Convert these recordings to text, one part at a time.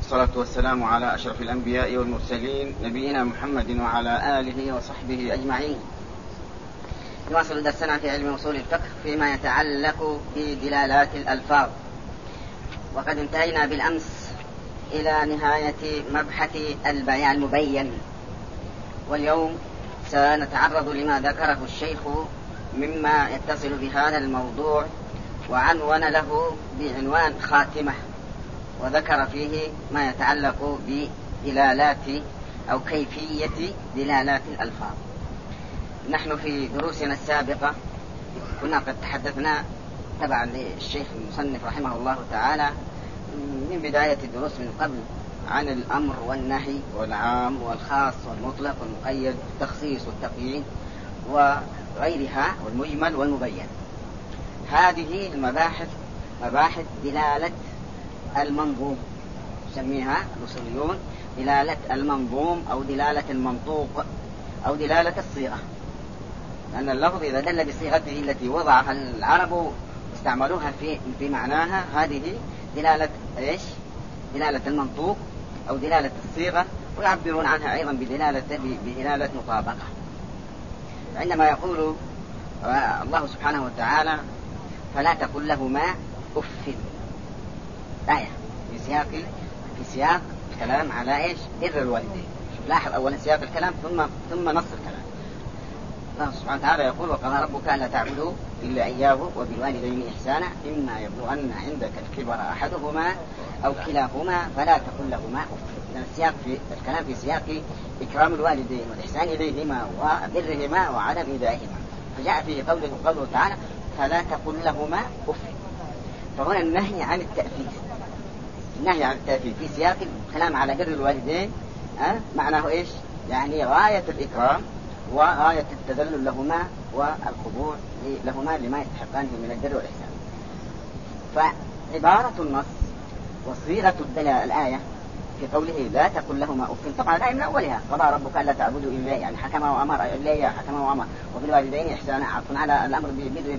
والصلاة والسلام على أشرف الأنبياء والمرسلين نبينا محمد وعلى آله وصحبه أجمعين. نواصل درسنا في علم أصول الفقه فيما يتعلق بدلالات الألفاظ، وقد انتهينا بالأمس إلى نهاية مبحث البيان المبين، واليوم سنتعرض لما ذكره الشيخ مما يتصل بهذا الموضوع، وعنون له بعنوان خاتمة، وذكر فيه ما يتعلق بدلالات أو كيفية دلالات الألفاظ. نحن في دروسنا السابقة كنا قد تحدثنا تبعا للشيخ المصنف رحمه الله تعالى من بداية الدروس من قبل عن الأمر والنهي والعام والخاص والمطلق والمقيد، التخصيص والتقييد وغيرها، والمجمل والمبين. هذه المباحث مباحث دلالة المنظوم، يسميها الأصوليون دلالة المنظوم أو دلالة المنطوق أو دلالة الصيغة، لأن اللفظ إذا دل بصيغته التي وضعها العرب استعملوها في معناها، هذه دلالة إيش؟ دلالة المنطوق أو دلالة الصيغة، ويعبرون عنها أيضا بدلالة مطابقة. عندما يقول الله سبحانه وتعالى فلا تقل لهما أف، آية في سياق الكلام على إيش؟ بر الوالدين. لاحظ أولا سياق الكلام ثم نص الكلام. الله سبحانه وتعالى يقول وقضى ربك ألا تعبدوا إلا إياه وبالوالدين إحسانا إما يبلغن عندك الكبر أحدهما أو كلاهما فلا تقل لهما أف. السياق في الكلام في سياق إكرام الوالدين والإحسان إليهما وبرهما وعدم إيذائهما، فجاء فيه قوله تعالى فلا تقل لهما أف. فهنا النهي عن التأثير، النهي عن التأثير في سياق الكلام على بر الوالدين معناه إيش؟ يعني غاية الإكرام وغاية التذلل لهما والخضوع لهما لما يستحقانه من البر والإحسان. فعبارة النص وصيغة الآية في قوله لا تقل لهما أف، طبعا الآية من أولها قضى ربك ألا تعبدوا إلا يعني حكم وأمر إليه حكم وأمر، وبالوالدين إحسانا عطف على الأمر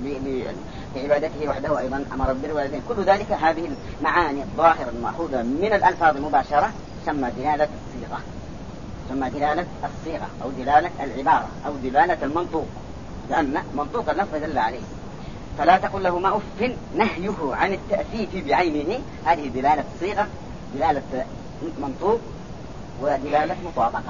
بعبادته وحده، أيضا أمر بالبر والوالدين. كل ذلك هذه المعاني الظاهرة المأخوذة من الألفاظ المباشرة تسمى دلالة الصيغة، تسمى دلالة الصيغة أو دلالة العبارة أو دلالة المنطوق، لأن منطوق اللفظ دل عليه. فلا تقل لهما أف نهيه عن التأثيف بعينه، هذه دلالة صيغة، دلالة منطوق ودلالة مطابقة.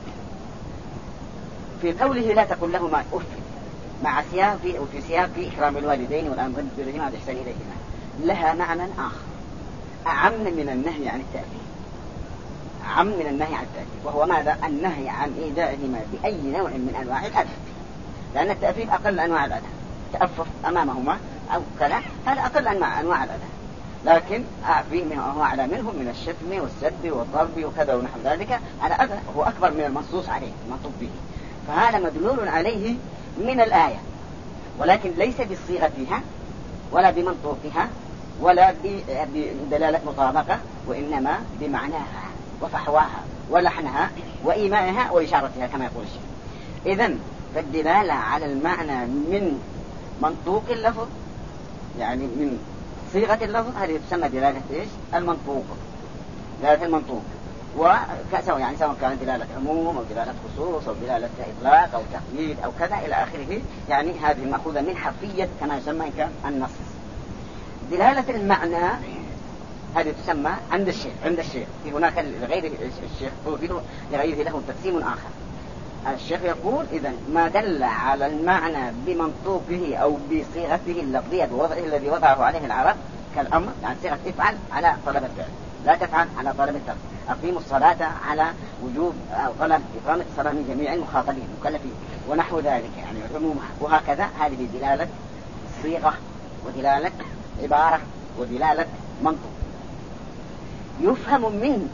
في قوله لا تقل لهما أف مع سياق وفي سياق إكرام الوالدين والأمر بالبر والإحسان إليهما لها معنى آخر أعم من النهي عن التأثيف، أعم من النهي عن التأثيف، وهو ماذا؟ النهي عن إيذائهما بأي نوع من أنواع الأذى، لأن التأثيف أقل أنواع الأذى، تأفف أمامهما أو كذا هذا أقل أنواع الأذى، لكن فيه ما هو أعلى منهم من الشتم والسب والضرب وكذا ونحو ذلك، على أذى هو أكبر من المنصوص عليه المنطوق به، فهذا مدلول عليه من الآية، ولكن ليس بصيغتها ولا بمنطوقها ولا بدلالة مطابقة، وإنما بمعناها وفحواها ولحنها وإيمائها وإشارتها كما يقول الشيخ. إذن فالدلالة على المعنى من منطوق اللفظ يعني من صيغة اللفظ هذه تسمى دلالة إيش؟ المنطوق، دلالة المنطوق، يعني سواء كانت دلالة عموم أو دلالة خصوص أو دلالة إطلاق أو تقييد أو كذا إلى آخره، يعني هذه المأخوذة من حرفية كما يسمى النص. دلالة المعنى هذه تسمى عند الشيخ في هناك لغير الشيخ لغيره له تقسيم آخر. الشيخ يقول إذن ما دل على المعنى بمنطوقه أو بصيغته اللفظية بوضعه الذي وضعه عليه العرب كالأمر، يعني صيغة افعل على طلب الفعل، لا تفعل على طلب الترك، أقيموا الصلاة على وجوب أو طلب إقامة الصلاة من جميع المخاطبين المكلفين ونحو ذلك، يعني عمومها. وهكذا هذه دلالة صيغة ودلالة عبارة ودلالة منطق. يفهم من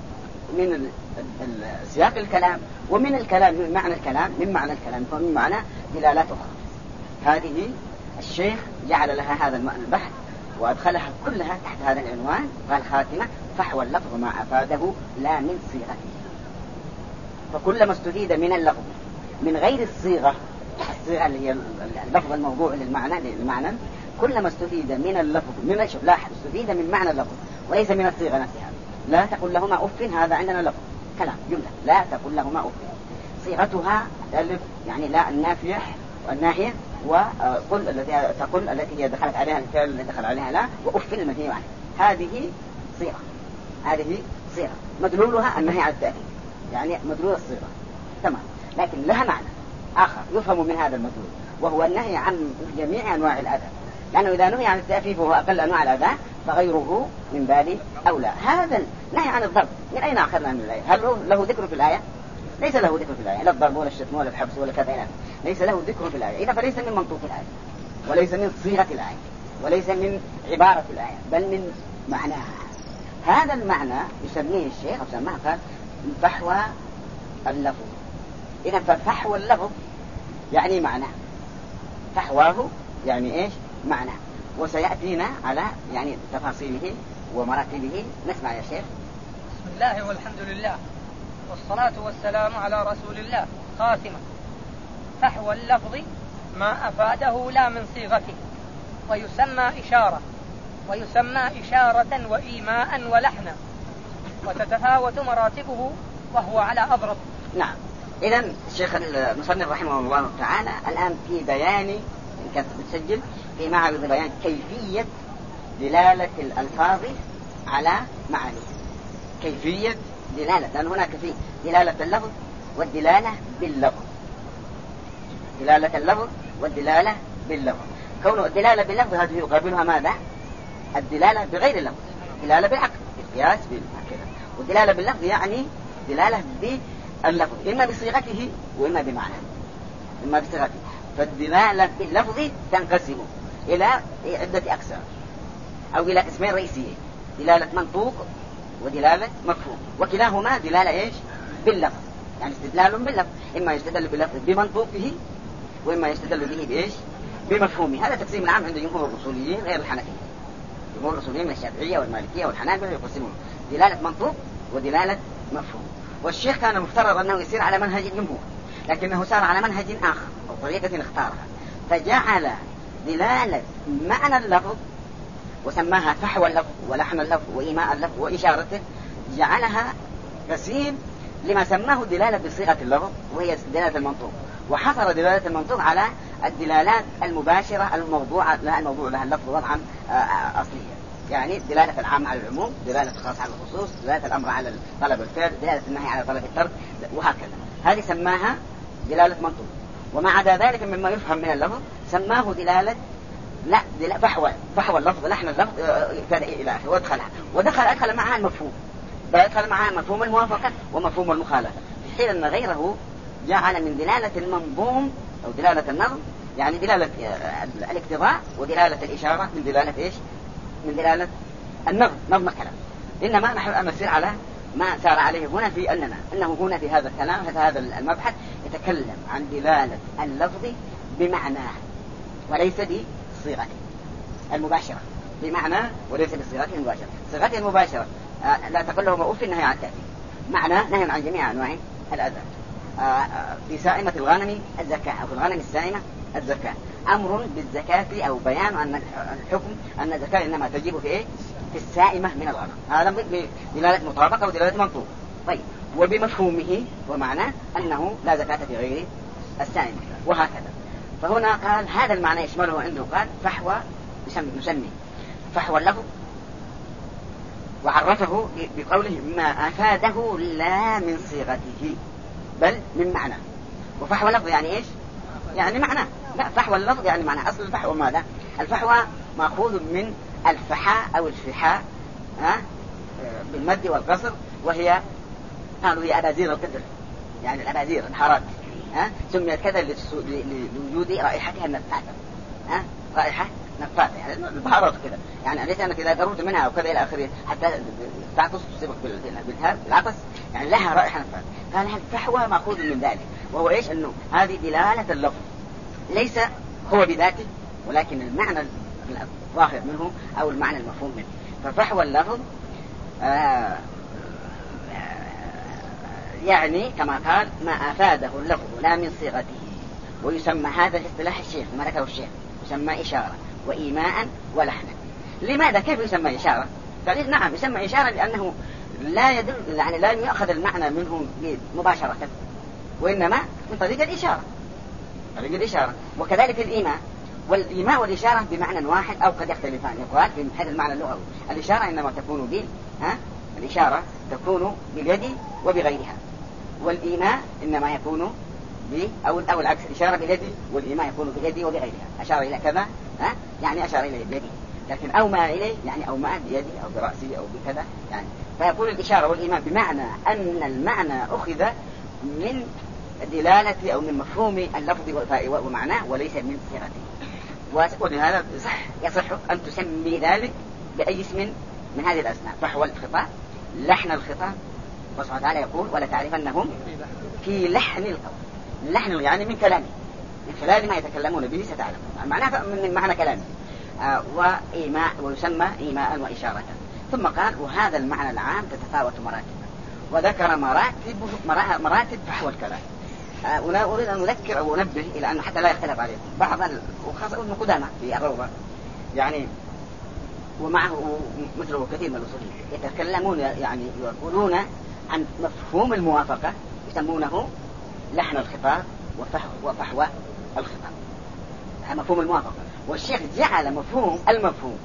سياق الكلام ومن الكلام من معنى الكلام ومن معنى دلالات أخرى. هذه الشيخ جعل لها هذا البحث وأدخلها كلها تحت هذا العنوان، قال خاتمة فحوى اللفظ ما أفاده لا من صيغته. فكلما استفيد من اللفظ من غير الصيغة اللي هي اللفظ الموضوع للمعنى كلما استفيد من اللفظ لاحظ استفيد من معنى اللفظ وليس من الصيغة نفسها، لا تقل لهما أف، هذا عندنا لفظ كلام جملة، لا تقل لهما أف. صيغتها ألف يعني لا النافية والناهية، وقل التي تقل التي هي دخلت عليها الفعل الذي دخل عليها لا، وأف المنهي عنه. هذه صيغة، هذه صيغة مدلولها النهي عن التأكيد، يعني مدلول الصيغة تمام، لكن لها معنى آخر يفهم من هذا المدلول، وهو النهي عن جميع أنواع الأذى، لأنه إذا نهي عن التأفيف وهو أقل أنواع الأذى فغيره من باب أولى. هذا النهي عن الضرب من أين أخذنا من الآية؟ هل له ذكر في الآية؟ ليس له ذكر في الآية، لا الضرب ولا الشتم ولا الحبس ولا كذا، ليس له ذكر في الآية، إذا فليس من منطوق الآية، وليس من صيغة الآية، وليس من عبارة الآية، بل من معناها. هذا المعنى يسميه الشيخ وسماه قال فحوى اللفظ. إذا ففحوى اللفظ يعني معنى، فحواه يعني إيش؟ معنى. وسيأتينا على يعني تفاصيله ومراتبه. نسمع يا شيخ. بسم الله والحمد لله والصلاة والسلام على رسول الله. خاتمة: فحوى اللفظ ما أفاده لا من صيغته، ويسمى إشارة، ويسمى إشارة وإيماء ولحنا، وتتفاوت مراتبه وهو على أضرب. نعم. إذن الشيخ المصنف رحمه الله تعالى الآن في بيان، إن كانت بتسجل، في معرض بيان كيفية دلالة الألفاظ على معاني. كيفية دلالة، لأن هناك في دلالة اللفظ والدلالة باللفظ، دلالة اللفظ والدلالة باللفظ. كون الدلالة باللفظ هذه يقابلها ماذا؟ الدلالة بغير اللفظ، دلالة بالعقل، بالقياس، بالكذا. والدلالة باللفظ يعني دلالة باللفظ، إما بصيغته وإما بمعنى، إما بصيغته. فالدلالة باللفظ تنقسم إلى عدة أقسام، أو إلى قسمين رئيسيين: دلالة منطوق ودلالة مفهوم، وكلاهما دلالة إيش؟ باللفظ، يعني استدلال باللفظ، إما يستدل باللفظ بمنطوقه وإما يستدل به بإيش؟ بمفهومه. هذا تقسيم العام عند جمهور الأصوليين غير الحنفية. جمهور الأصوليين من الشافعية والمالكية والحنابلة يقسمون دلالة منطوق ودلالة مفهوم. والشيخ كان مفترض أنه يسير على منهج الجمهور، لكنه سار على منهج آخر أو طريقة اختارها، فجعل دلالة معنى اللفظ وسماها فحوى اللفظ ولحن اللفظ وإيماء اللفظ وإشارته، جعلها قسيم لما سماه دلالة بصيغة اللفظ وهي دلالة المنطوق، وحصر دلالة المنطوق على الدلالات المباشرة الموضوع لها اللفظ وضعا أصليا، يعني دلالة العام على العموم، دلالة الخاص على الخصوص، دلالة الأمر على طلب الفعل، دلالة النهي على طلب الترك، وهكذا. هذه سماها دلالة منطوق. وما عدا ذلك مما يفهم من اللفظ سماه دلالة فحوى اللفظ لحن اللفظ إلى آخره، ودخل معها المفهوم، دخل معها مفهوم الموافقة ومفهوم المخالفة، في حين أن غيره جعل من دلالة المنظوم أو دلالة النظم، يعني دلالة الاقتضاء ودلالة الإشارة من دلالة إيش؟ من دلالة النظم، نظم الكلام. إنما نحن نسير على ما سار عليه هنا، في أنه هنا في هذا الكلام، في هذا المبحث يتكلم عن دلالة اللفظ بمعناه وليس بصيغته المباشرة، بمعنى وليس بصيغته المباشرة. صيغته المباشرة لا تقل لهم أف النهي عن التأثير، معنى نهي عن جميع أنواع الأذى. في سائمة الغنم الزكاة، أو في الغنم السائمة الزكاة، أمر بالزكاة أو بيان أن الحكم أن الزكاة إنما تجب في إيه؟ في السائمة من الغنم. هذا بدلالة مطابقة ودلالة منطوق. طيب، وبمفهومه ومعناه أنه لا زكاة في غير السائمة، وهكذا. فهنا قال هذا المعنى يشمله عنده، قال فحوى، نسمي فحوى اللفظ، وعرفه بقوله ما أفاده لا من صيغته بل من معنى. وفحوى اللفظ يعني إيش؟ يعني معنى. لا، فحوى اللفظ يعني معنى. أصل الفحوى ماذا؟ الفحوى مأخوذ من الفحاء أو الفحاء بالمد والقصر، وهي قالوا هي أبازير القدر، يعني الأبازير الحارات، سميت كذا لوجود رائحتها النفاثة، رائحة نفاثة، يعني البهارات كذا، يعني ليس أنك إذا قربت منها أو كذا إلى آخره حتى تعطس تصيبك بالعطس، يعني لها رائحة نفاثة. قال الفحوى مأخوذ من ذلك، وهو إيش؟ أنه هذه دلالة اللفظ ليس هو بذاته، ولكن المعنى الظاهر منه أو المعنى المفهوم منه. ففحوى اللفظ يعني كما قال ما أفاده اللفظ لا من صيغته. ويسمى هذا الاصطلاح الشيخ ما ذكره الشيخ يسمى إشارة وإيماء ولحنا. لماذا؟ كيف يسمى إشارة؟ قال نعم يسمى إشارة لأنه لا يدل يعني لا يأخذ المعنى منه مباشرة، وإنما من طريق الإشارة، طريق الإشارة. وكذلك الإيماء، والإيماء والإشارة بمعنى واحد أو قد يختلفان. يقال في هذا المعنى اللغوي الإشارة إنما تكون الإشارة تكون باليد وبغيرها، والإيماء إنما يكون أو العكس، الإشارة باليد والإيماء يكون باليد وبغيرها. أشار إلى كذا يعني أشار إلى بيدي، لكن أومى إليه يعني أومى بيدي أو برأسي أو بكذا يعني. فيقول الإشارة والإيماء بمعنى أن المعنى أخذ من دلالة أو من مفهوم اللفظ ومعناه وليس من صيغته. ولهذا يصح أن تسمي ذلك بأي اسم من هذه الأسماء: فحوى الخطاب، لحن الخطاب. الله سبحانه وتعالى يقول: ولا تعرفنهم في لحن القول. اللحن يعني من كلامه، من خلال ما يتكلمون به ستعلم معناه من معنى كلامه. وإيماء، ويسمى إيماء وإشارة. ثم قال: وهذا المعنى العام تتفاوت مراتبه، وذكر مراتب فحوى الكلام. أريد أن أذكر أو أنبه إلى أنه حتى لا يختلف عليه بعض، وخاصة ابن قدامة في الروضة يعني، ومعه مثله كثير من الأصوليين يتكلمون يعني يقولون عن مفهوم الموافقة، يسمونه لحن الخطاب وفحوى الخطاب. هذا مفهوم الموافقة. والشيخ جعل مفهوم المفهوم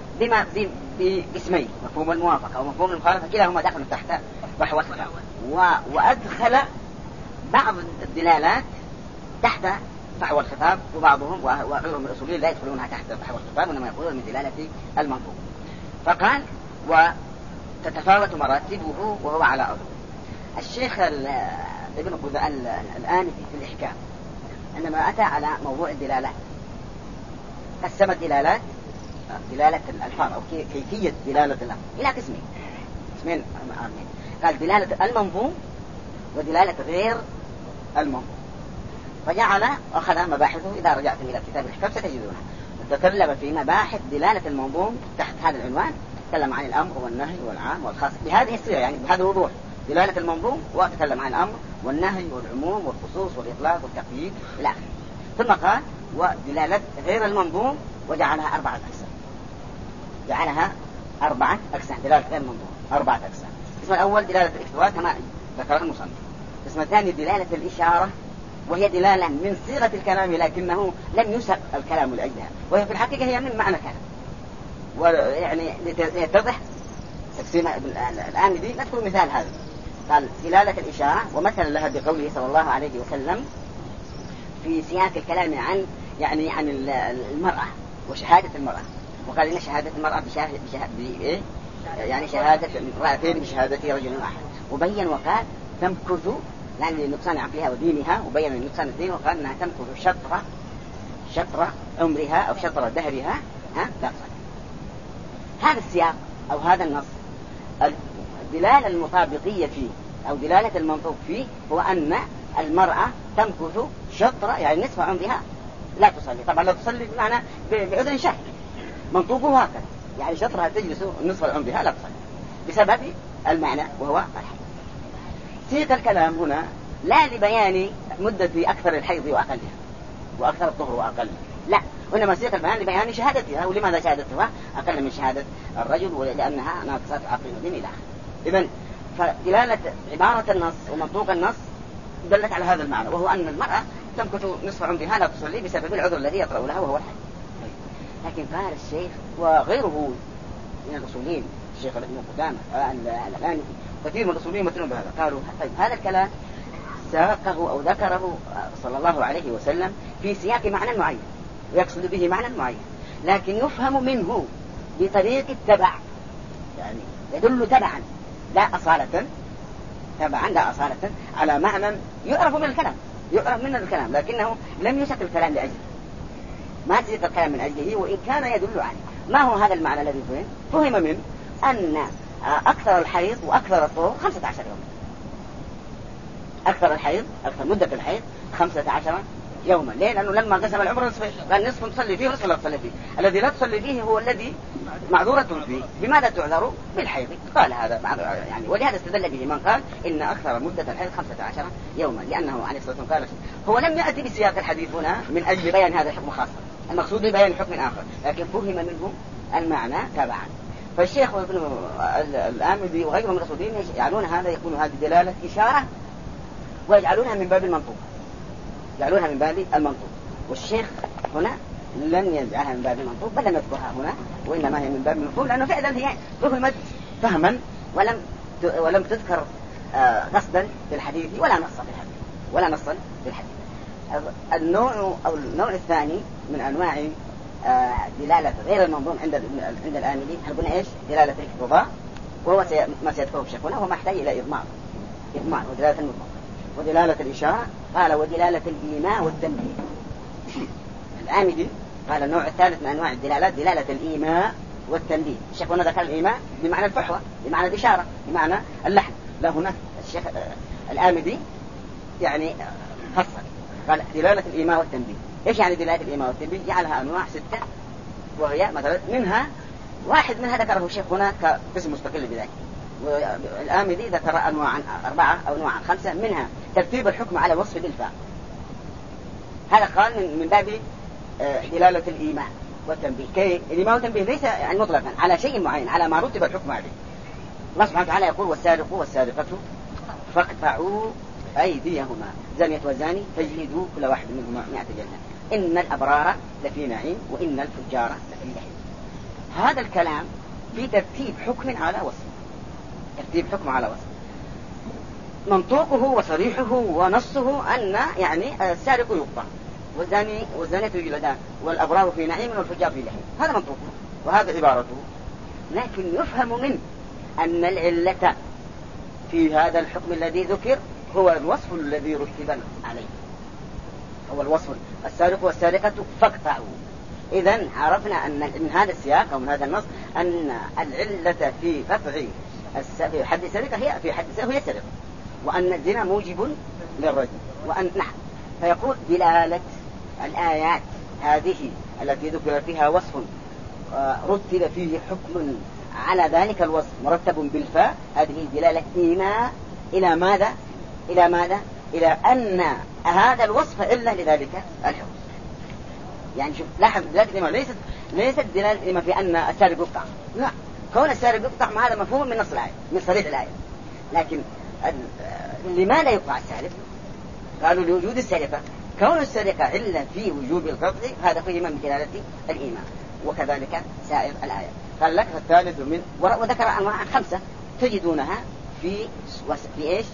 باسمين: مفهوم الموافقة ومفهوم المخالفة، كلاهما داخل تحت فحوى الخطاب. وأدخل بعض الدلالات تحت فحوى الخطاب، وبعضهم وغيرهم الأصوليين لا يدخلونها تحت فحوى الخطاب، وإنما يقولون من دلالة المنظوم. فقال: وتتفاوت مراتبه وهو على أرض. الشيخ ابن الآن في الإحكام عندما أتى على موضوع الدلالات قسم الدلالات، دلالة الألفاظ أو كيفية دلالة الأمر إلى قسمين. قال: دلالة المنظوم ودلالة غير المنظوم. فجعل أخذ مباحثه، إذا رجعتم إلى كتاب الإحكام ستجدونها. تكلم في مباحث دلالة المنظوم تحت هذا العنوان، تكلم عن الأمر والنهي والعام والخاص بهذه الصيغة، يعني بهذا الوضوح: دلالة المنظوم، وتكلم عن الأمر والنهي والعموم والخصوص والإطلاق والتقييد إلى آخره. ثم قال: ودلالة غير المنظوم، وجعلها 4 أقسام. جعلها 4 أقسام، دلالة غير المنظوم 4 أقسام. القسم الأول دلالة الاحتواء كما ذكره المصنف. القسم الثاني دلالة الإشارة، وهي دلالة من صيغة الكلام لكنه لم يسق الكلام لأجلها، وهي في الحقيقة هي من معنى كلام. ويعني ليتضح تقسيم الآن دي نذكر مثال هذا. قال: دلالة الإشارة، ومثل لها بقوله صلى الله عليه وسلم في سياق الكلام عن المرأة وشهادة المرأة، وقال: إن شهادة المرأة يعني شهادة امرأتين بشهادة رجل واحد. وبين وقال: تمكث يعني لنقصان عقلها ودينها، وبين النقصان الدين وقال أنها تمكث شطر عمرها أو شطر دهرها لا تصل. هذا السياق أو هذا النص الدلالة المطابقية فيه أو دلالة المنطوق فيه هو أن المرأة تمكث شطر يعني نصف عمرها لا تصلي. طبعا لا تصلي بمعنى بعذر شاهد، منطوقه هكذا يعني شطرها تجلس نصف عمرها لا تصلي بسبب المعنى وهو الحيض. سياق الكلام هنا لا لبيان مدة أكثر الحيض وأقلها وأكثر الطهر وأقلها، لا، وإنما سياق البيان لبيان شهادتها. ولماذا شهادتها أقل من شهادة الرجل؟ ولأنها ناقصات عقل ودين إلى آخره. إذن فدلالة عبارة النص ومنطوق النص دلت على هذا المعنى، وهو أن المرأة تمكث نصف عمرها لا تصلي بسبب العذر الذي يطرأ لها وهو الحيض. لكن قال الشيخ وغيره من الأصوليين، الشيخ ابن قدامة الآن كثير من الأصوليين مثلون بهذا، قالوا: طيب هذا الكلام ساقه أو ذكره صلى الله عليه وسلم في سياق معنى معين ويقصد به معنى معين، لكن يفهم منه بطريق التبع، يعني يدل تبعا لا أصالة، تبعا لا أصالة على معنى يعرف من الكلام، لكنه لم يسق الكلام لأجله، ما تسق الكلام من أجله، وإن كان يدل عليه. ما هو هذا المعنى الذي فهم منه؟ أن أكثر الحيض وأكثر الطهور 15 يوم. أكثر مدة الحيض 15 يوما. ليه؟ لأنه لما قسم العمر نصفين قال: نصف تصلي فيه ونصف لا تصلي فيه. الذي لا تصلي فيه هو الذي معذورة فيه. بماذا تعذر؟ بالحيض. قال هذا يعني، ولهذا استدل به من قال إن أكثر مدة الحيض 15 يوما، لأنه عليه الصلاة والسلام قال: هو لم يأتي بسياق الحديث هنا من أجل بيان هذا الحكم خاصة، المقصود ببيان حكم آخر، لكن فهم منه المعنى تبعا. فالشيخ وابن الآمدي وغيرهم من الأصوليين يجعلون هذا يكون هذه دلالة إشارة ويجعلونها من باب المنطوق، يجعلونها من باب المنطوق. والشيخ هنا لم يجعلها من باب المنطوق بل لم يذكرها هنا، وإنما هي من باب المفهوم، لأنه فعلا هي فهمت فهما ولم تذكر قصدا في الحديث ولا نصا في الحديث ولا نصا في الحديث. النوع الثاني من أنواع دلالة غير المنظوم عند الآمدي هل قلنا إيش؟ دلالة الاقتضاء، وهو ما سيذكره الشيخ هنا، وهو محتاج إلى إضمار ودلالة المطلق ودلالة الإشارة. قال ودلالة الإيماء والتنبيه. الآمدي قال النوع الثالث من أنواع الدلالات دلالة الإيماء والتنبيه. الشيخ هنا ذكر الإيماء بمعنى الفحوى، بمعنى الإشارة، بمعنى اللحن. لا، هنا الشيخ الآمدي يعني فصل قال دلالة الإيماء والتنبيه. إيش يعني دلالة الإيماء والتنبيه؟ جعلها أنواع 6، وهي مثلا واحد منها ذكره الشيخ هنا كقسم مستقل بذلك، والآمدي ذكر أنواعا 4 أو أنواعا 5 منها ترتيب الحكم على الوصف بالفعل. هذا قال من باب دلالة الإيماء والتنبيه. الإيماء والتنبيه ليس يعني مطلقا على شيء معين، على ما رتب الحكم عليه. الله سبحانه وتعالى يقول والسارق والسارقة فاقطعوا أيديهما زانية وزاني فاجلدوا كل واحد منهما 100 جلدة إن الأبرار لفي نعيم وإن الفجار لفي جحيم. هذا الكلام في ترتيب حكم على وصف، ترتيب حكم على وصف. منطوقه وصريحه ونصه أن يعني السارق يقطع والزانية يجلدان والأبرار في نعيم والفجار في جحيم. هذا منطوقه وهذا عبارته. لكن يفهم منه أن العلة في هذا الحكم الذي ذكر هو الوصف الذي رتب عليه، هو الوصف السارق والسارقة فاقطعوا. إذن عرفنا أن من هذا السياق أو من هذا النص أن العلة في قطع حد السرقة هي في حد السرقة هي السرقة، وأن الزنا موجب للرجم، وأن نحن فيقول دلالة الآيات هذه التي ذكر فيها وصف رتب فيه حكم على ذلك الوصف مرتب بالفاء، هذه دلالة إيماء إلى ماذا؟ إلى أن هذا الوصف إلا لذلك الحكم. يعني شوف لاحظ دلالة الإيماء ليست دلالة الإيماء في أن السارق يقطع، لا، كون السارق يقطع ما هذا مفهوم من نص الآية من صريح الآية. لكن لماذا يقطع السارق؟ قالوا لوجود السرقة، كون السرقة علة في وجوب القطع هذا فهم من دلالة الإيماء، وكذلك سائر الآية. قال لك الثالث من وذكر أنواع 5 تجدونها في إيش؟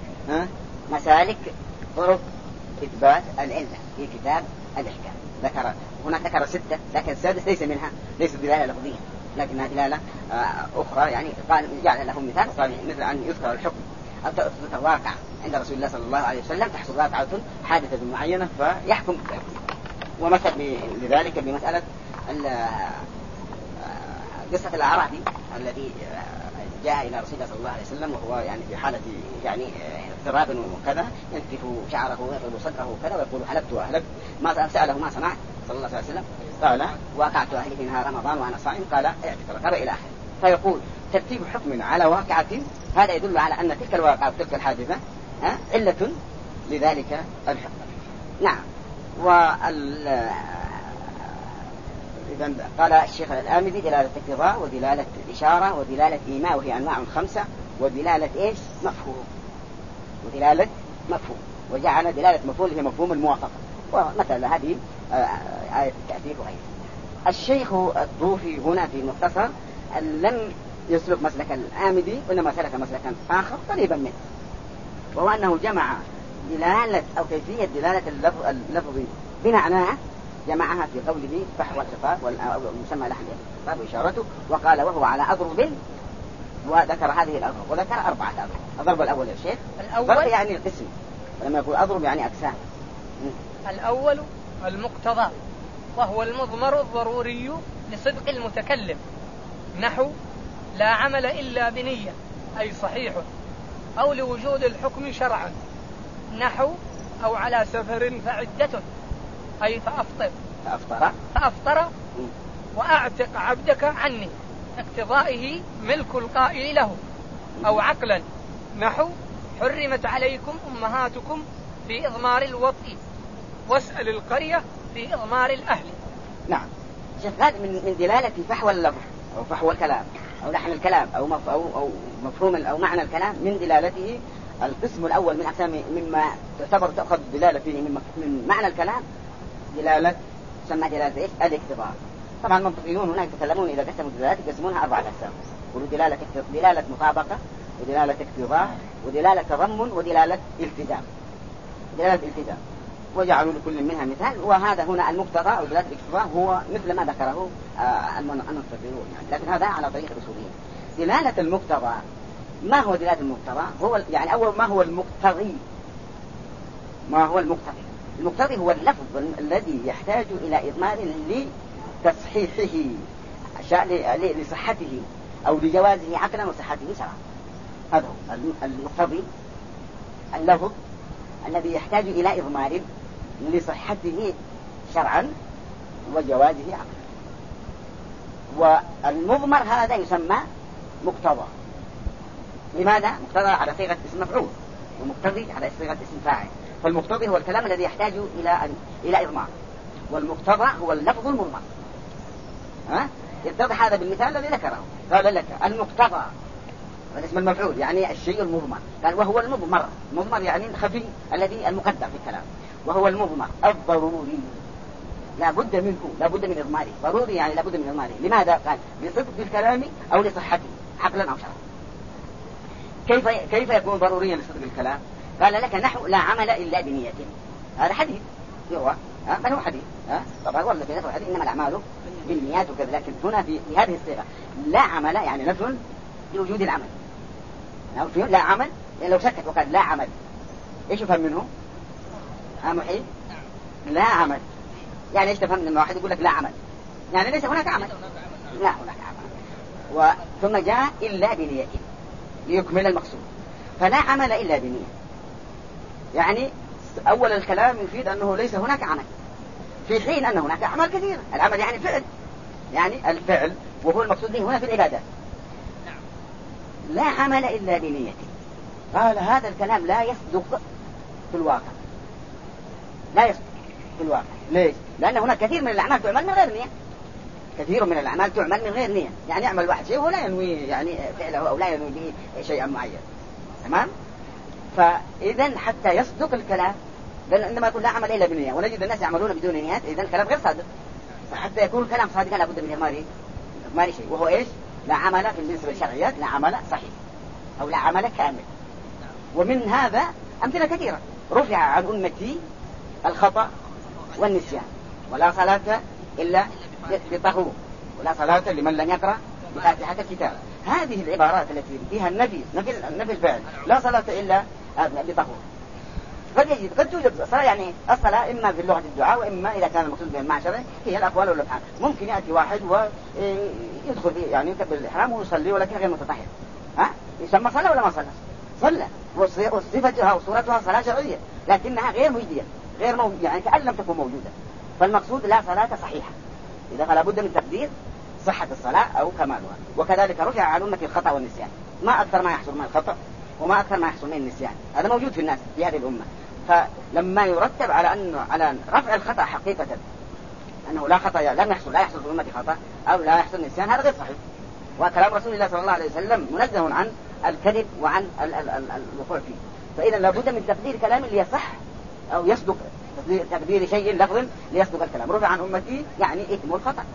مسالك طرق إثبات العلة في كتاب الإحكام. هناك ذكر 6، لكن السادس ليس منها، ليس دلالة لفظية لكنها دلالة أخرى. يعني قال جعل لهم مثال مثل أن يذكر الحكم أو تذكر واقع عند رسول الله صلى الله عليه وسلم تحصل واقعة حادثة معينة فيحكم بالحكم. ومثل لذلك بمسألة قصة الأعرابي الذي جاء إلى رسول الله صلى الله عليه وسلم وهو يعني في حالة يعني اضطراب وكذا، ينتف شعره ويضرب صدره وكذا ويقول حلبت وأهلبت. ما سأله ما صنعت صلى الله عليه وسلم؟ قال وقعت أهلي في نهار رمضان وأنا صائم. قال اعتذر إلى آخره. فيقول ترتيب حكم على واقعة هذا يدل على أن تلك الواقعة وتلك الحادثة علة لذلك الحكم. نعم. إذا قال الشيخ الآمدي دلالة اقتضاء ودلالة إشارة ودلالة إيماء وهي أنواع 5 ودلالة إيش؟ مفهوم. ودلالة مفهوم، وجعل دلالة مفهوم هي مفهوم الموافقة، ومثل هذه آية التأثير وغيرها. الشيخ الطوفي هنا في المختصر لم يسلك مسلك الآمدي وإنما سلك مسلكا آخر قريبا منه، وهو أنه جمع دلالة أو كيفية دلالة اللفظ بمعناه، جمعها في قوله فحوى الخطاب والمسمى لحن الخطاب وإشارته، وقال وهو على أضرب، وذكر هذه الأضرب وذكر 4 أضرب. الضرب الأول يا شيخ الأول يعني القسم، ولما يقول أضرب يعني أقسام. الأول المقتضى وهو المضمر الضروري لصدق المتكلم، نحو لا عمل إلا بنية أي صحيح، أو لوجود الحكم شرعا، نحو أو على سفر فعدة أي فأفطر وأعتق عبدك عني، اقتضائه ملك القائل له، أو عقلا، نحو حرمت عليكم أمهاتكم في إضمار الوطء واسأل القرية في إضمار الأهل. نعم. هذا من دلالة فحوى اللفظ أو فحوى الكلام. أو لحن الكلام أو مفهوم أو معنى الكلام من دلالته. القسم الأول من أقسام مما تعتبر تأخذ دلالة فيه من معنى الكلام دلالة تسمى دلالة إيش؟ الاقتضاء. طبعا المنطقيون هنا يتكلمون إذا قسموا الدلالات يقسمونها 4 أقسام، يقولوا دلالة مطابقة، ودلالة اقتضاء، ودلالة تضمن، ودلالة التزام. دلالة التزام وجعلوا لكل منها مثال، وهذا هنا المقتضى أو دلالة الاقتضاء هو مثل ما ذكره المنطقيون يعني، لكن هذا على طريق الأصوليين. دلالة المقتضى، ما هو دلالة المقتضى؟ هو يعني أول ما هو المقتضي؟ ما هو المقتضي؟ المقتضي هو اللفظ الذي يحتاج إلى إضمار لتصحيحه لصحته أو لجوازه عقلا وصحته شرعا. هذا هو المقتضي، اللفظ الذي يحتاج إلى إضمار لصحته شرعا وجوازه عقلا. والمضمر هذا يسمى مقتضى. لماذا؟ مقتضى على صيغة اسم مفعول، ومقتضي على صيغة اسم فاعل. فالمقتضي هو الكلام الذي يحتاج إلى إضمار، والمقتضى هو اللفظ المضمر. يتضح هذا بالمثال الذي ذكره. قال لك المقتضى اسم المفعول يعني الشيء المضمر، قال وهو المضمر. المضمر يعني الخفي الذي المقدر في الكلام، وهو المضمر الضروري لا بد منه، لا بد من إضماره. ضروري يعني لا بد من إضماره. لماذا؟ قال لصدق الكلام أو لصحته عقلا أو شرعا. كيف يكون ضروريا لصدق الكلام؟ قال لك نحو لا عمل إلا بنية. هذا حديث يروى، بل هو حديث طبعا ولا في نفس الحديث إنما الأعمال بالنيات وكذا. لكن هنا في هذه الصيغة لا عمل يعني نفي لوجود العمل، لا عمل يعني لو سكت وقال لا عمل ايش يفهم منه؟ محيط لا عمل يعني ايش تفهم لما واحد يقول لك لا عمل؟ يعني ليس هناك عمل، لا هناك عمل. ثم جاء إلا بنية ليكمل المقصود. فلا عمل إلا بنية يعني أول الكلام يفيد أنه ليس هناك عمل، في حين أن هناك أعمال كثيرة. العمل يعني فعل، يعني الفعل، وهو المقصود به هنا في العبادة. لا عمل إلا بنية. قال هذا الكلام لا يصدق في الواقع، لا يصدق في الواقع. ليش؟ لأن هناك كثير من الأعمال تعمل من غير نية، كثير من الأعمال تعمل من غير نية، يعني يعمل واحد شيء ولا ينوي يعني فعله أو لا ينوي به شيئا معين. تمام؟ فإذا حتى يصدق الكلام، لأن عندما يقول لا عمل إلا بنية ونجد الناس يعملون بدون نيات، إذا الكلام غير صادق. فحتى يكون الكلام صادقا لابد من إضمار شيء، وهو إيش؟ لا عمل في بالنسبة للشرعيات لا عمل صحيح أو لا عمل كامل. ومن هذا أمثلة كثيرة. رفع عن أمتي الخطأ والنسيان، ولا صلاة إلا بطهور، ولا صلاة لمن لم يقرأ بفاتحة الكتاب. هذه العبارات التي فيها النفي الفعل، لا صلاة إلا بطهور. قد توجد صلاة يعني الصلاة إما في اللغة الدعاء، وإما إذا كان المقصود بها المعنى الشرعي هي الأقوال والأفعال. ممكن يأتي واحد ويدخل فيه يعني يكبر الإحرام ويصلي ولكن غير متطهر، يسمى صلاة ولا ما صلى؟ وصفتها وصورتها صلاة شرعية لكنها غير مجدية، يعني كأن لم تكن موجودة. فالمقصود لا صلاة صحيحة، إذا فلا بد من تقدير صحة الصلاة أو كمالها. وكذلك رفع عن أمتي الخطأ والنسيان. ما أكثر ما يحصل من الخطأ وما أكثر ما يحصل من النسيان، هذا موجود في الناس في هذه الأمة. فلما يرتب على رفع الخطأ حقيقة أنه لا خطأ لا يحصل في أمتي خطأ أو لا يحصل نسيان، هذا غير صحيح. وكلام رسول الله صلى الله عليه وسلم منزه عن الكذب وعن الوقوع فيه. فإذا لابد من تقدير كلام ليصح أو يصدق، تقدير شيء لفظ ليصدق الكلام. رفع عن أمتي يعني إثم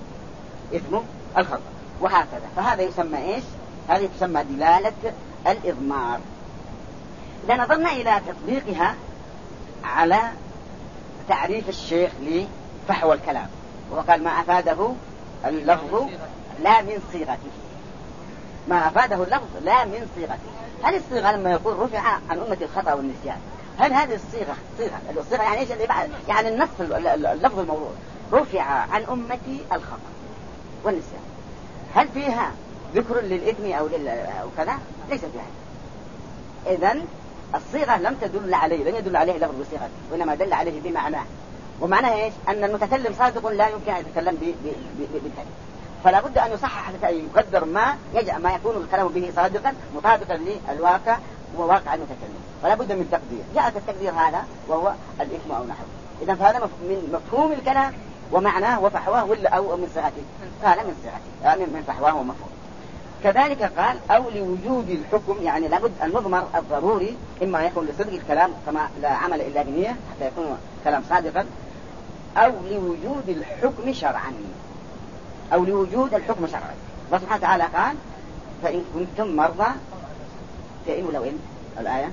الخطأ وهكذا. فهذا يسمى إيش؟ هذه تسمى دلالة الإضمار. إذا نظرنا إلى تطبيقها على تعريف الشيخ لفحوى الكلام، وقال ما أفاده اللفظ لا من صيغته، ما أفاده اللفظ لا من صيغته. هل الصيغة لما يقول رفع عن أمتي الخطأ والنسيان، هل هذه الصيغة يعني إيش اللي بعد؟ يعني النص اللفظ الموضوع رفع عن أمتي الخطأ والنسيان، هل فيها ذكر للإثم أو كذا؟ ليس فيها. إذن الصيغة لم يدل عليه لفظ بصيغة، وإنما دل عليه بمعناه. ومعناه إيش؟ أن المتكلم صادق لا يمكن أن يتكلم بالكذب، فلا بد أن يصحح حتى يقدر ما يكون الكلام به صادقا مطابقا للواقع وواقع المتكلم، فلا بد من تقدير. جاءت التقدير هذا وهو الإثم أو نحوه. إذن فهذا من مفهوم الكلام ومعناه وفحواه، ولا أو من صيغته؟ هذا من صيغته يعني من فحواه ومفهوم. كذلك قال أو لوجود الحكم، يعني لابد المضمر الضروري إما يكون لصدق الكلام كما لا عمل إلا بنية حتى يكون كلام صادقا، أو لوجود الحكم شرعا، أو لوجود الحكم شرعا. الله سبحانه وتعالى قال فإن كنتم مرضى، فإن ولو إن الآية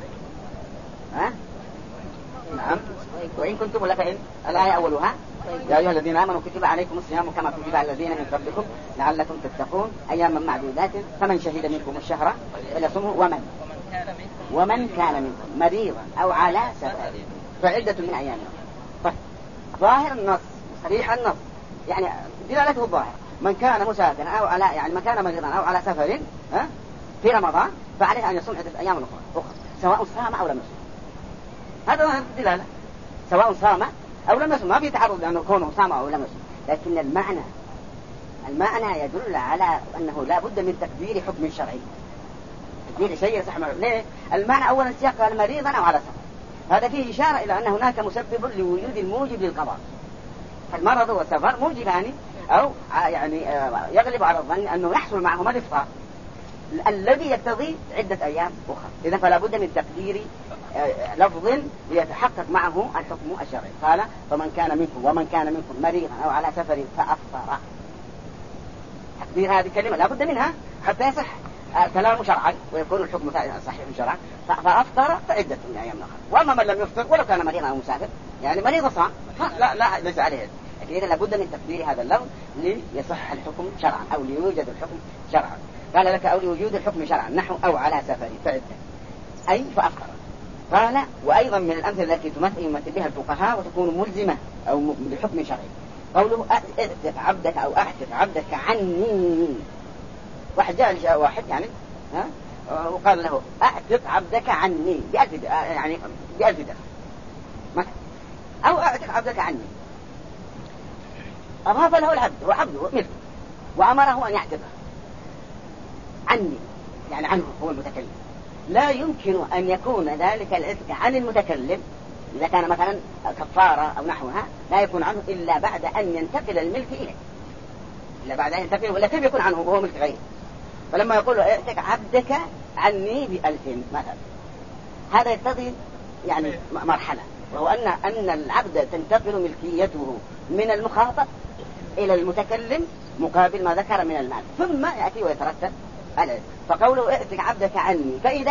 نعم، وإن كنتم ولا فإن الآية أولها يا أيها الذين آمنوا كتب عليكم الصيام كما كتب على الذين من قبلكم لعلكم تتقون أياما معدودات فمن شهد منكم الشهر فليصمه ومن كان منكم مريضا أو على سفر فعدة من أيام. طيب ظاهر النص صريح النص يعني دلالته الظاهر من كان مسافرا أو على يعني من كان مريضا أو على سفر في رمضان فعليه أن يصوم 10 أيام أخرى سواء صام أو لم يصوم. هذا ظاهر الدلالة سواء صام أو لم يصوم، ما في تعرض لأنه كونه صام أو لم يصوم، لكن المعنى يدل على أنه لا بد من تقدير حكم شرعي، تقدير شيء يصح معه. ليه؟ المعنى أولا السياق قال مريضا أو على سفر، هذا فيه إشارة إلى أن هناك مسبب لوجود الموجب للقضاء، فالمرض والسفر موجبان أو يعني يغلب على الظن أنه يحصل معهما الإفطار الذي يقتضي عدة أيام أخرى. إذا فلا بد من تقدير لفظ ليتحقق معه الحكم الشرعي. قال فمن كان منكم ومن كان منكم مريضا أو على سفر فأفطر. تقدير هذه الكلمة لا بد منها حتى يصح كلام شرعا ويكون الحكم صحيح شرعا. فأفطر فعدة من أيام أخرى. وأما من لم يفطر ولو كان مريضا أو مسافر يعني مريض صام لا ليس عليه، لكن إذا لابد من تقدير هذا اللفظ ليصح الحكم شرعا أو ليوجد الحكم شرعا. قال لك أو لوجود الحكم شرعا نحو أو على سفر فعدة أي فأفطر. قال وأيضا من الأمثلة التي يمثل بها الفقهاء وتكون ملزمة أو لحكم شرعي قوله أعتق عبدك أو أعتق عبدك عني. واحد جاء واحد يعني وقال له أعتق عبدك عني يعني ب1000 درهم أو أعتق عبدك عني، أضاف له العبد وعبده ملك وأمره أن يعتقه عني يعني عنه هو المتكلم. لا يمكن أن يكون ذلك العتق عن المتكلم إذا كان مثلا كفارة أو نحوها لا يكون عنه إلا بعد أن ينتقل الملك إليه، إلا بعد أن ينتقل، ولا كيف يكون عنه وهو ملك غيره. فلما يقول له اعتق عبدك عني ب1000 مثلا هذا يقتضي يعني مرحلة، وهو أن العبد تنتقل ملكيته من المخاطب إلى المتكلم مقابل ما ذكر من المال ثم يأتي ويترتب عليه. فقوله اعتق عبدك عني فإذا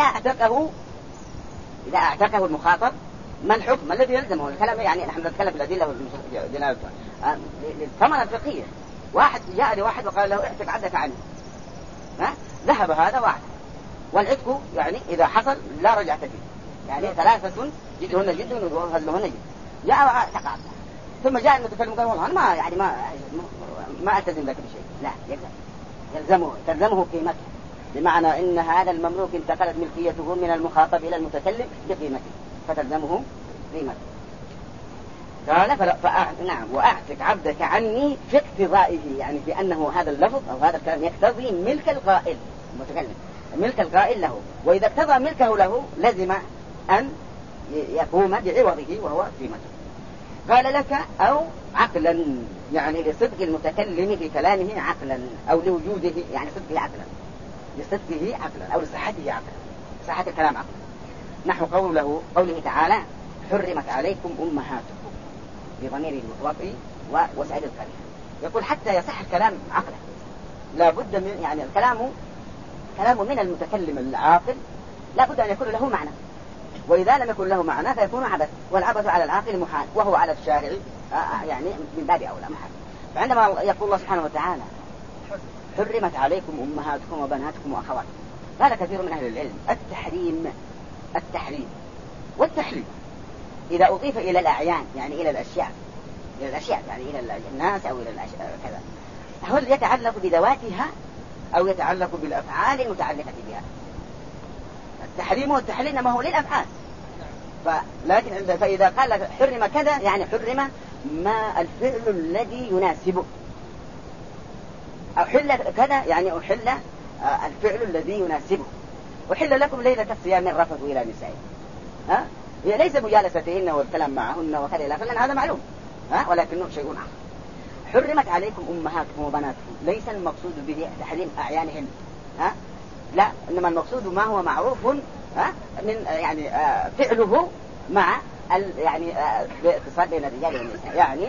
اعتقه المخاطب ما الحكم الذي يلزمه؟ الكلام يعني نحن نتكلم بالأدلة والدلالة للثمرة الفقهية. واحد جاء لواحد وقال له اعتق عبدك عني ذهب هذا واحد، والعتق يعني إذا حصل لا رجعة فيه يعني 3 جدهن جد وهلهن جد جاء واعتق عبده ثم جاء المتكلم قال والله أنا ما ألتزم لك بشيء. لا تلزمه قيمته، بمعنى إن هذا المملوك انتقلت ملكيته من المخاطب إلى المتكلم بقيمته فتلزمه قيمته. قال نعم وأعتق عبدك عني في اقتضائه يعني في أنه هذا اللفظ أو هذا الكلام يقتضي ملك القائل المتكلم ملك القائل له، وإذا اقتضى ملكه له لزم أن يقوم بعوضه وهو قيمته. قال لك أو عقلا يعني لصدق المتكلم في كلامه عقلا أو لوجوده يعني صدقه عقلا لصدقه عقلا أو لصحته عقلا صحة الكلام عقلا نحو قوله تعالى حرمت عليكم أمهاتكم بضمير المتوفي وسائل القرية. يقول حتى يصح الكلام عقلا لا بد من يعني الكلام من المتكلم العاقل لا بد أن يكون له معنى، وإذا لم يكن له معنى فيكون عبث، والعبث على العاقل محال وهو على الشارع يعني من باب أولى محال. فعندما يقول الله سبحانه وتعالى حرمت عليكم أمهاتكم وبناتكم وأخواتكم قال كثير من أهل العلم التحريم والتحليل إذا أضيف إلى الأعيان يعني إلى الأشياء يعني إلى الناس أو إلى الأشياء كذا هل يتعلق بذواتها أو يتعلق بالأفعال المتعلقة بها؟ التحريم والتحليل ما هو للأفعال، لكن فإذا قال حرم كذا يعني حرم ما الفعل الذي يناسبه، أو حل كذا يعني أحل الفعل الذي يناسبه. وحل لكم ليلة الصيام الرفث إلى نسائكم هي ليس مجالستهن والكلام معهن وكذا إلى آخره هذا معلوم ولكنه شيء آخر. حرمت عليكم أمهاتكم وبناتكم ليس المقصود به تحريم أعيانهن، لا، إنما المقصود ما هو معروف من يعني فعله مع يعني باتصال بين الرجال والنساء، يعني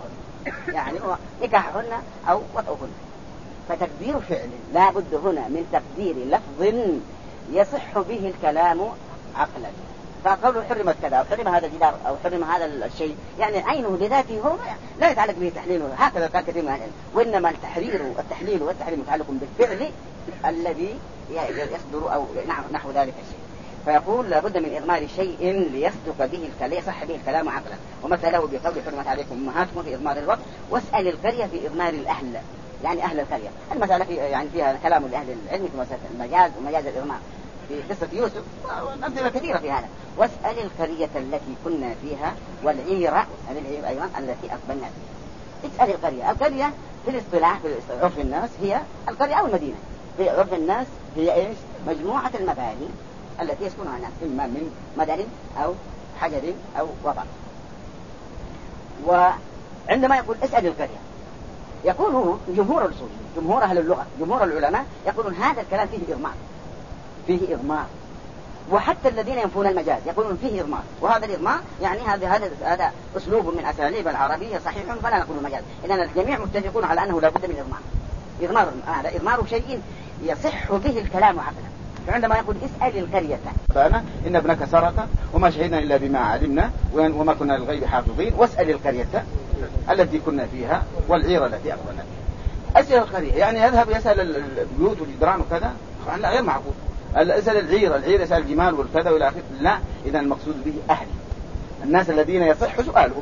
نكاحهن أو وطئهن. فتقدير فعل لا بد هنا من تقدير لفظ يصح به الكلام عقلا. فقالوا حرمت كذا أو حرم هذا الجدار أو حرم هذا الشيء، يعني عينه بذاته هو لا يتعلق به تحليله، هكذا قال كثير من العلم. وإنما التحليل والتحريم متعلق بالفعل الذي يصدر أو نحو ذلك الشيء. فيقول لابد من إضمار شيء ليصدق به ليصح به الكلام عقلا. ومثله بقول حرمت عليكم أمهاتكم في إضمار الوقت، واسأل القرية في إضمار الأهل، يعني أهل القرية. المسألة يعني فيها كلام لأهل العلم في مسألة المجاز ومجاز الإضمار في قصة يوسف، وأمثلة كثيرة في هذا. واسأل القرية التي كنا فيها والعير أيضا التي أقبلنا فيها. اسأل القرية في الاصطلاح في عرف الناس هي القرية أو المدينة. في عرف الناس هي إيش؟ مجموعة المباني التي يسكنها الناس، إما من مدن أو حجر أو وطن. وعندما يقول اسأل القرية، يقول جمهور الأصول، جمهور أهل اللغة، جمهور العلماء يقولون هذا الكلام فيه إضمار. وحتى الذين ينفون المجاز يقولون فيه إضمار، وهذا الإضمار يعني هذا أسلوب من أساليب العربية صحيح، فلا نقول مجاز، إننا الجميع متفقون على أنه لا بد من إضمار. هذا إضمار شيء يصح به الكلام عقلا. فعندما يقول اسأل القرية فأنا إن ابنك سرق وما شهدنا إلا بما علمنا وما كنا للغيب حافظين، واسأل القرية التي كنا فيها والعير التي أقبلنا فيها. أسأل القرية يعني يذهب يسأل البيوت والجدران وكذا، لا غير معقول. اسأل العير يسأل الجمال والكذا والى اخره، لا. اذا المقصود به اهل الناس الذين يصح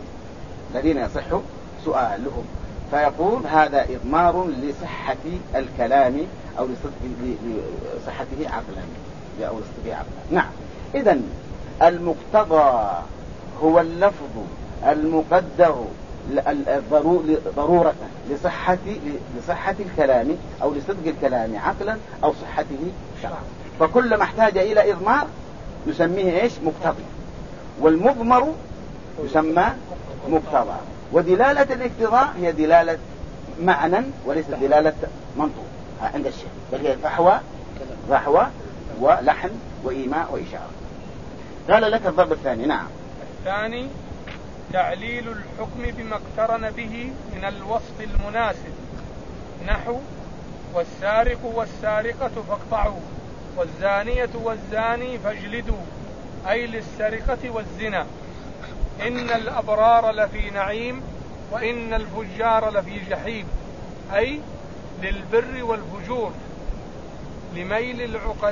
سؤالهم. فيقول هذا اضمار لصحة الكلام او لصحته عقلا او لصحته عقلا. نعم. اذا المقتضى هو اللفظ المقدر ضرورة لصحة الكلام او لصدق الكلام عقلا او صحته شرعا. فكل ما احتاج إلى إضمار نسميه إيش؟ مقتضي. والمضمر يسمى مقتضى. ودلالة الاقتضاء هي دلالة معنى وليس دلالة منطوق عند الشيء، بل هي فحوى ولحن وإيماء وإشارة. قال لك الضرب الثاني. نعم. الثاني تعليل الحكم بما اقترن به من الوصف المناسب، نحو والسارق والسارقة فاقطعوا والزانية والزاني فاجلدوا، أي للسرقة والزنا. إن الأبرار لفي نعيم وإن الفجار لفي جحيم، أي للبر والفجور. لميل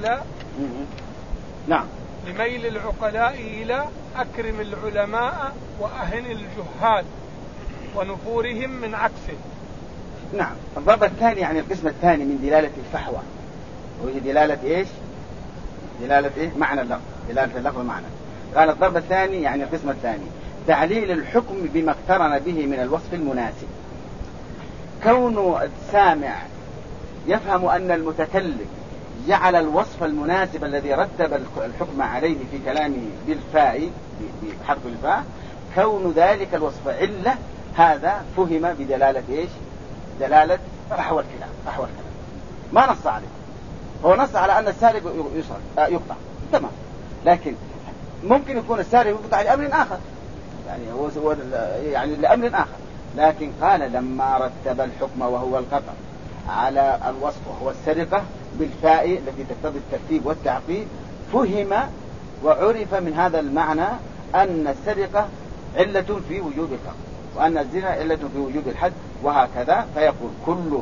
العقلاء إلى أكرم العلماء وأهن الجهال ونفورهم من عكسه. نعم. الضرب الثاني يعني القسم الثاني من دلالة الفحوى، وهي دلالة إيش؟ دلالة إيه؟ معنى اللفظ، دلالة اللفظ معنى. قال الضرب الثاني يعني القسم الثاني تعليل الحكم بما اقترن به من الوصف المناسب. كون السامع يفهم أن المتكلم جعل الوصف المناسب الذي رتب الحكم عليه في كلامه بالفاء بحرف الفاء، كون ذلك الوصف علة، هذا فهم بدلالة إيش؟ دلالة فحوى الكلام. ما نص عليه، هو نص على أن السارق يقطع، تمام، لكن ممكن يكون السارق يقطع لأمر آخر، يعني هو يعني لأمر آخر، لكن قال لما رتب الحكم وهو القطع على الوصف وهو السرقة بالفاء التي تقتضي الترتيب والتعقيب، فهم وعرف من هذا المعنى أن السرقة علة في وجوب القطع، وأن الزنا علة في وجوب الحد، وهكذا. فيقول كل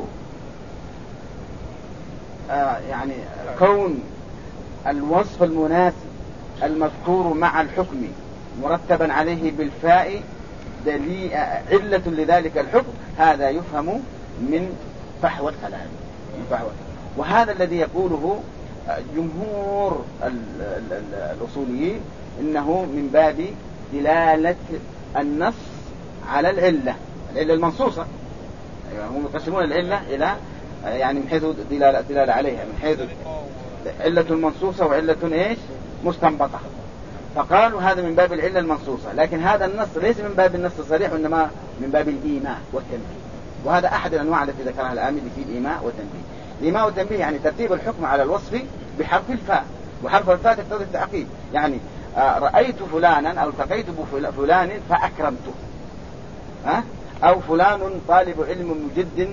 يعني كون الوصف المناسب المذكور مع الحكم مرتبا عليه بالفاء علة لذلك الحكم، هذا يفهم من فحوى الكلام. وهذا الذي يقوله جمهور الأصوليين إنه من باب دلالة النص على العلة المنصوصة. هم يقسمون العلة إلى يعني من حيث دلالة عليها، من حيث علة المنصوصة وعلة إيش؟ مستنبطة. فقالوا هذا من باب العلة المنصوصة، لكن هذا النص ليس من باب النص الصريح، وإنما من باب الإيماء والتمكين. وهذا أحد الأنواع التي ذكرها الآمدي في الإيماء والتنبيه. الإيماء والتنبيه يعني ترتيب الحكم على الوصف بحرف الفاء، وحرف الفاء تقتضي التعقيب، يعني رأيت فلانا أو التقيت بفلان فأكرمته، أو فلان طالب علم مجد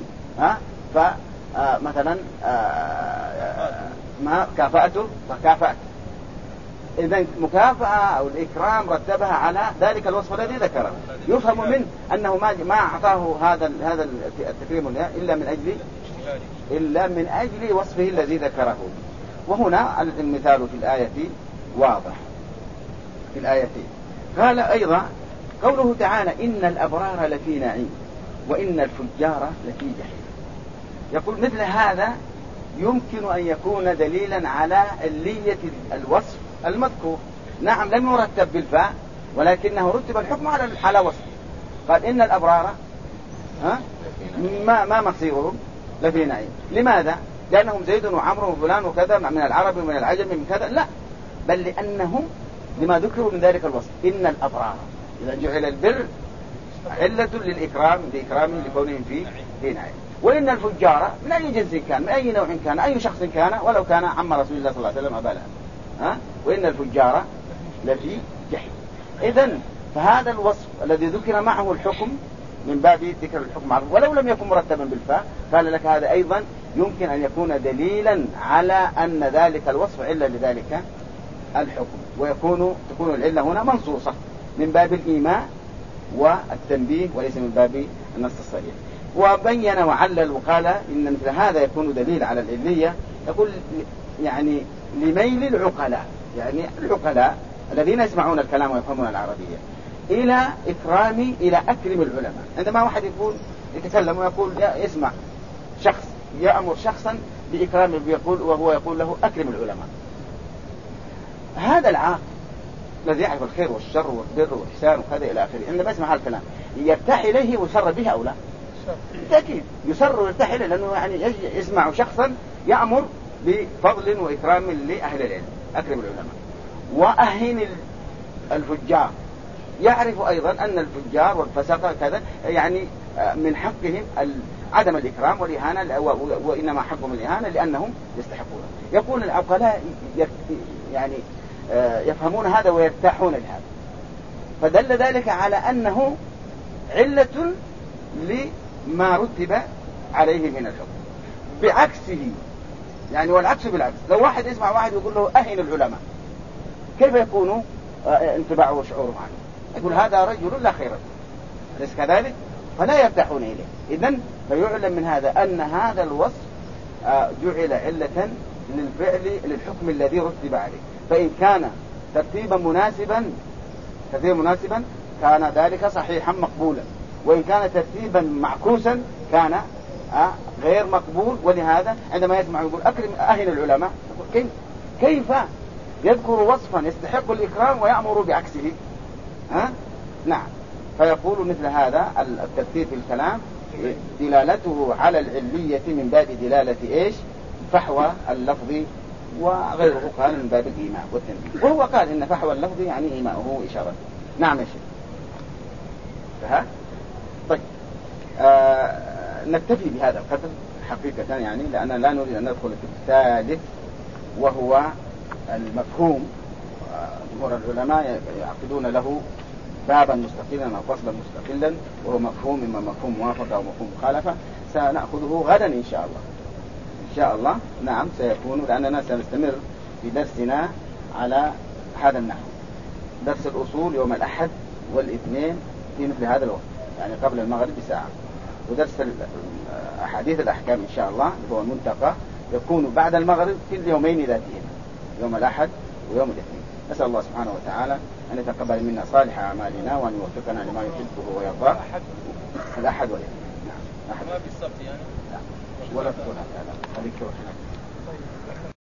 فمثلا ما كافأته فكافأت. إذا مكافأة أو الإكرام رتبها على ذلك الوصف الذي ذكره. يفهم منه أنه ما أعطاه هذا التكريم إلا من أجل وصفه الذي ذكره. وهنا المثال في الآية واضح في الآيتين. قال أيضا قوله تعالى إن الأبرار لفي نعيم وإن الفجار لفي جحيم. يقول مثل هذا يمكن أن يكون دليلا على علية الوصف المذكور. نعم لم يرتب بالفاء ولكنه رتب الحكم على وصف. قال إن الأبرار ما مصيرهم لفي نعيم. لماذا؟ لأنهم زيد وعمر وفلان وكذا من العرب ومن العجم من كذا، لا، بل لأنهم لما ذكروا من ذلك الوصف. إن الأبرار إذا جعل البر علة للإكرام بإكرامهم لكونهم في نعيم. وإن الفجار من أي جنس كان، من أي نوع كان، أي شخص كان، ولو كان عم رسول الله صلى الله عليه وسلم أبا لهب، وإن الفجار لفي جحيم. إذن فهذا الوصف الذي ذكر معه الحكم من باب ذكر الحكم معه ولو لم يكن مرتبا بالفاء، قال لك هذا أيضا يمكن أن يكون دليلا على أن ذلك الوصف علة لذلك الحكم، تكون العلة هنا منصوصة من باب الإيماء والتنبيه وليس من باب النص الصريح. وبين وعلل وقال إن مثل هذا يكون دليل على العلية. يقول يعني لميل العقلاء، يعني العقلاء الذين يسمعون الكلام ويفهمون العربية إلى أكرم العلماء. عندما واحد يتكلم ويقول يسمع شخص يأمر شخصا بإكرامه وهو يقول له أكرم العلماء، هذا العاقل الذي يعرف الخير والشر والبر والإحسان وكذا إلى آخره، عندما يسمع هذا الكلام يرتاح إليه ويسر به أو لا؟ بالتأكيد يسر ويرتاح إليه، لأنه يعني يسمع شخصا يأمر بفضل وإكرام لأهل العلم، أكرم العلماء. وأهين الفجار، يعرف أيضا أن الفجار والفسقة كذا يعني من حقهم عدم الإكرام والإهانة، وإنما حقهم الإهانة لأنهم يستحقون. يقول العقلاء يعني يفهمون هذا ويرتاحون لهذا، فدل ذلك على أنه علة لما رتب عليه من الحكم. بعكسه يعني والعكس بالعكس، لو واحد يسمع واحد يقول له أهين العلماء، كيف يكون انطباعه وشعوره عنه؟ يقول هذا رجل لا خير له، أليس كذلك؟ فلا يرتاحون إليه. إذن فيعلم من هذا أن هذا الوصف جعل علة للحكم الذي رتب عليه. فإن كان ترتيبا مناسبا كان ذلك صحيحا مقبولا، وإن كان ترتيبا معكوسا كان غير مقبول. ولهذا عندما يسمع يقول أكرم أهل العلماء، كيف يذكر وصفا يستحق الإكرام ويأمر بعكسه؟ نعم. فيقول مثل هذا الترتيب في الكلام دلالته على العلية من باب دلالة إيش؟ فحوى اللفظ، وغيره قال من باب الإيماء والتنبيه، وهو قال إن فحوى اللفظ يعني إيماءه إشارة. نعم يا شيخ. طيب نكتفي بهذا القدر حقيقة، يعني لأننا لا نريد أن ندخل في الثالث وهو المفهوم. جمهور العلماء يعقدون له بابا مستقلا أو فصلا مستقلا، وهو مفهوم إما مفهوم موافقة أو مفهوم مخالفة. سنأخذه غدا إن شاء الله. إن شاء الله نعم سيكون، لأننا سنستمر في درسنا على هذا النحو. درس الأصول يوم الأحد والاثنين في مثل هذا الوقت، يعني قبل المغرب بساعة. ودرس أحاديث الأحكام إن شاء الله هو المنتقى يكون بعد المغرب في اليومين ذاتهما، يوم الأحد ويوم الاثنين. نسأل الله سبحانه وتعالى أن يتقبل منا صالح أعمالنا وأن يوفقنا لما يحبه ويرضاه. الأحد والاثنين. نعم. أحد. ما بالسبت يعني. لا. ولا تقول هذا.